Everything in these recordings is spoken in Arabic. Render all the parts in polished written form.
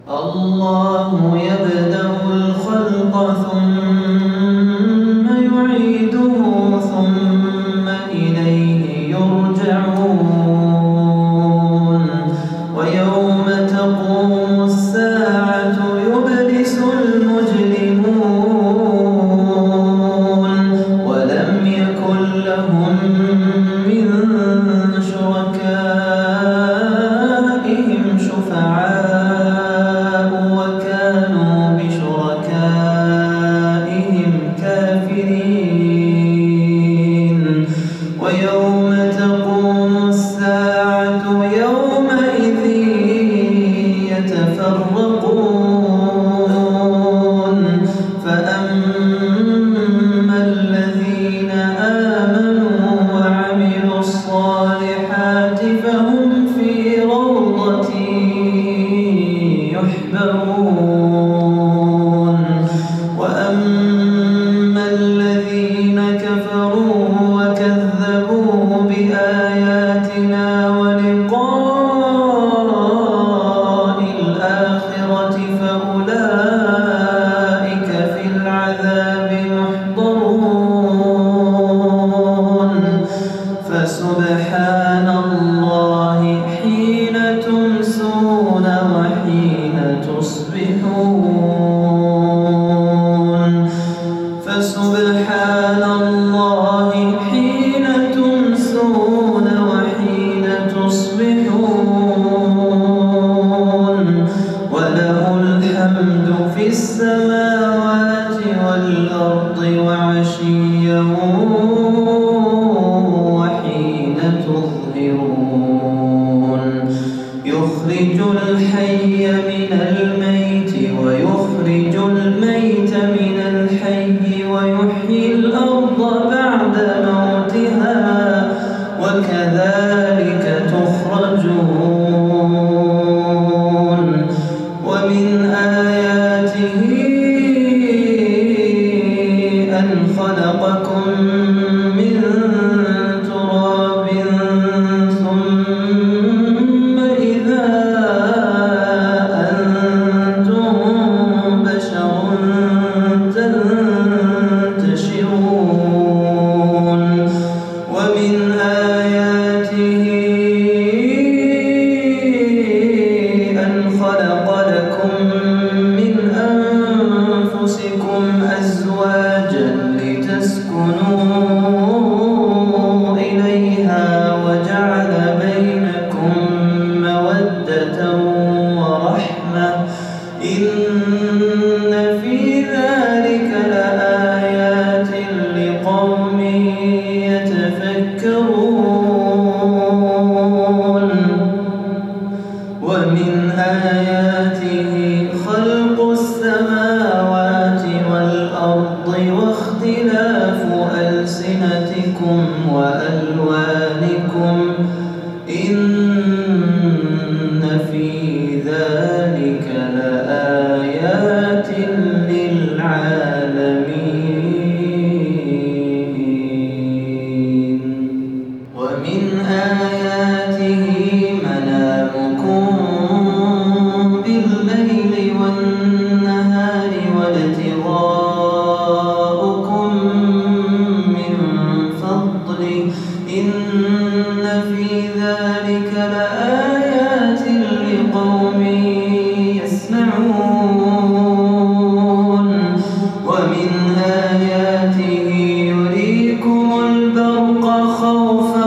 الله يبدأ الخلق ثم يعيده ثم إليه يرجعون ويوم تقوم الساعة يبلس المجرمون ولم يكن لهم من شركائهم شفعاء وكانوا بشركائهم كافرين ويوم تقوم الساعة يومئذ يتفرقون فأما الذين آمنوا وعملوا الصالحات فهم في روضة يحبرون وأما الذين كفروا وكذبوا بآياتنا ولقاء الآخرة فأولئك في العذاب محضرون فسبحان الله حين تمسون وحين تصبحون فسبحان الله حين تمسون وحين تصبحون وله الحمد في السماوات والأرض وعشيا وحين تظهرون يخرج الحي من الميت ويخرج الميت من الحي ويحيي الأرض بعد موتها وكذلك تخرجون ومن آياته أن خلقكم من تراب ثم إذا أنتم بشر تنتشرون ومن آياته أن خلق لكم من أنفسكم أزواجا لتسكنوا إليها وجعل بينكم مودة ورحمة إن في ذلك لآيات لقوم يتفكرون ومن آياته خلق السماوات والأرض واختلاف ألسنتكم وألوانكم إن في ذلك لآيات للعالمين ومن آياته منامكم بالليل والنهار وابتغاؤكم من فضله إن في ذلك لآيات لقوم يسمعون ومن آياته يريكم البرق خوفا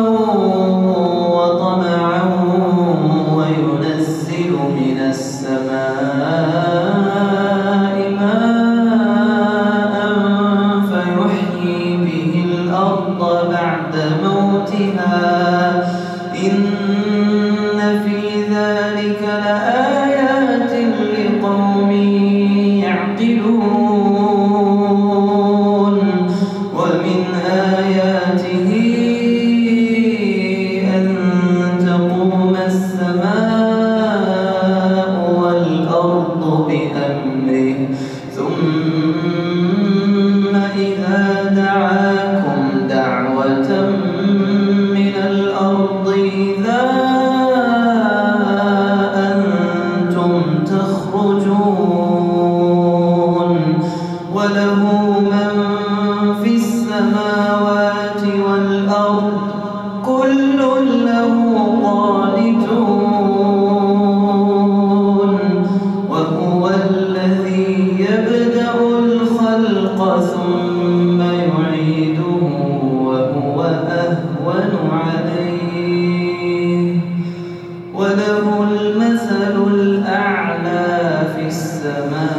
وطمعا وينزل من السماء ماء فيحيي به الأرض بعد موتها إن في ذلك لآيات لقوم يعقلون ومن آياته أن تقوم السماء والأرض بأمره ثم إذا دعاكم دعوة من الأرض إذا أنتم تخرجون يخرجون وله من في السماوات والأرض كل له قانتون وهو الذي يبدأ الخلق ثم يعيده وهو أهون عليه وله المثل الأعلى في السماء